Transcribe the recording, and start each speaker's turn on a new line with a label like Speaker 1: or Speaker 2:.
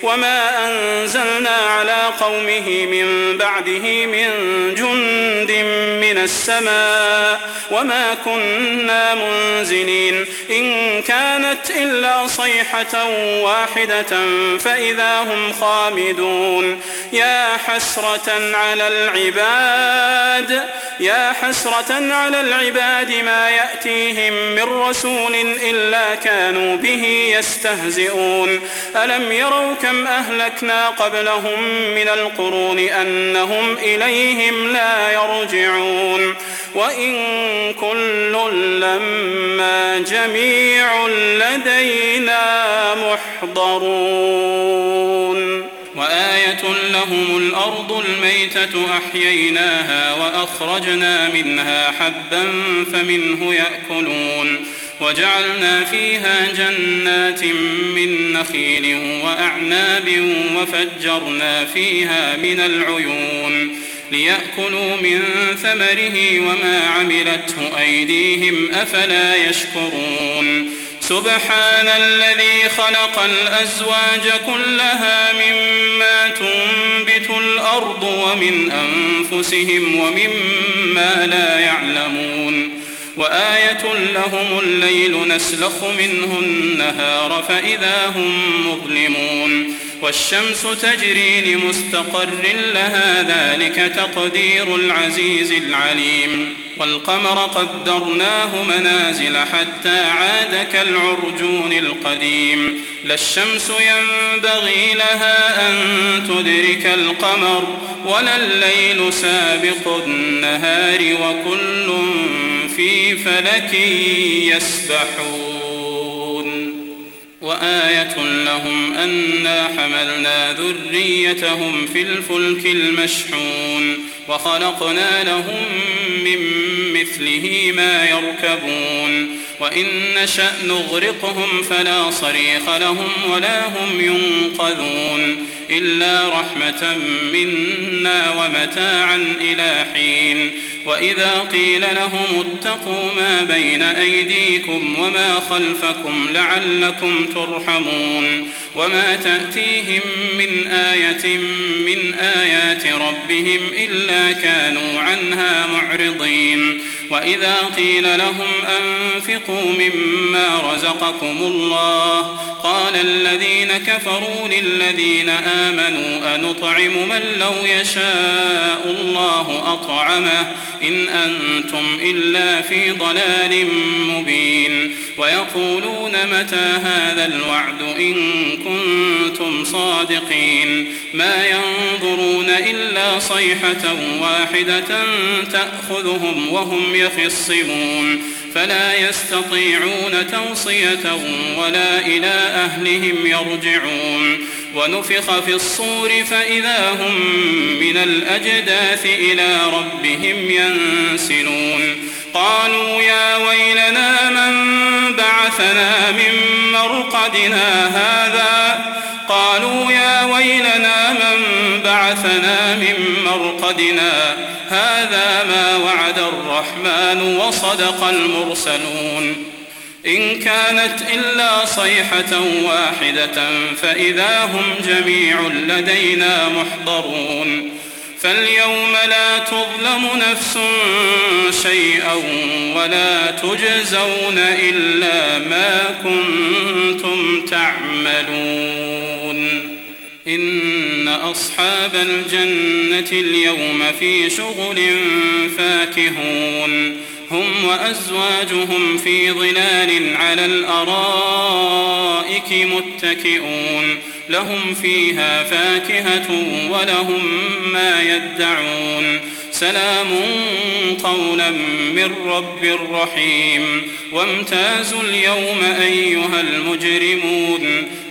Speaker 1: وما أنزلنا على قومه من بعده من جند من السماء وما كنا منزلين إن كانت إلا صيحة واحدة فإذا هم خامدون يا حسرة على العباد ما يأتيهم من رسول إلا كانوا به يستهزئون ألم يروا كم أهلكنا قبلهم من القرون أنهم إليهم لا يرجعون وإن كل لما جميع لدينا محضرون وآية لهم الأرض الميتة أحييناها وأخرجنا منها حبا فمنه يأكلون وجعلنا فيها جنات من نخيل وأعناب وفجرنا فيها من العيون ليأكلوا من ثمره وما عملته أيديهم أفلا يشكرون سبحان الذي خلق الأزواج كلها مما تنبت الأرض ومن أنفسهم ومما لا يعلمون وآية لهم الليل نسلخ منه النهار فإذا هم مظلمون والشمس تجري لمستقر لها ذلك تقدير العزيز العليم والقمر قدرناه منازل حتى عاد كالعرجون القديم لا الشمس ينبغي لها أن تدرك القمر ولا الليل سابق النهار وكل في فلك يسبحون وآية لهم أنا حملنا ذريتهم في الفلك المشحون وخلقنا لهم من مثله ما يركبون وإن نشأ نغرقهم فلا صريخ لهم ولا هم ينقذون إلا رحمة منا ومتاعا إلى حين وإذا قيل لهم اتقوا ما بين أيديكم وما خلفكم لعلكم ترحمون وما تأتيهم من آية من آيات ربهم إلا كانوا عنها معرضين وإذا قيل لهم أنفقوا مما رزقكم الله قال الذين كفروا للذين آمنوا أنطعم من لو يشاء الله أطعمه إن أنتم إلا في ضلال مبين ويقولون متى هذا الوعد إن كنتم صادقين ما ينظرون إلا صيحة واحدة تأخذهم وهم يخصمون فلا يستطيعون توصية ولا إلى أهلهم يرجعون ونفخ في الصور فإذا هم من الأجداث إلى ربهم ينسلون قالوا يا ويلنا من بعثنا من مرقدنا هذا ما وعد الرحمن وصدق المرسلون إن كانت إلا صيحة واحدة فإذا هم جميع لدينا محضرون فاليوم لا تظلم نفس شيئا ولا تجزون إلا ما كنتم تعملون إن أصحاب الجنة اليوم في شغل فاكهون هم وأزواجهم في ظلال على الأرائك متكئون لهم فيها فاكهة ولهم ما يدعون سلام قولا من رب رحيم وامتازوا اليوم أيها المجرمون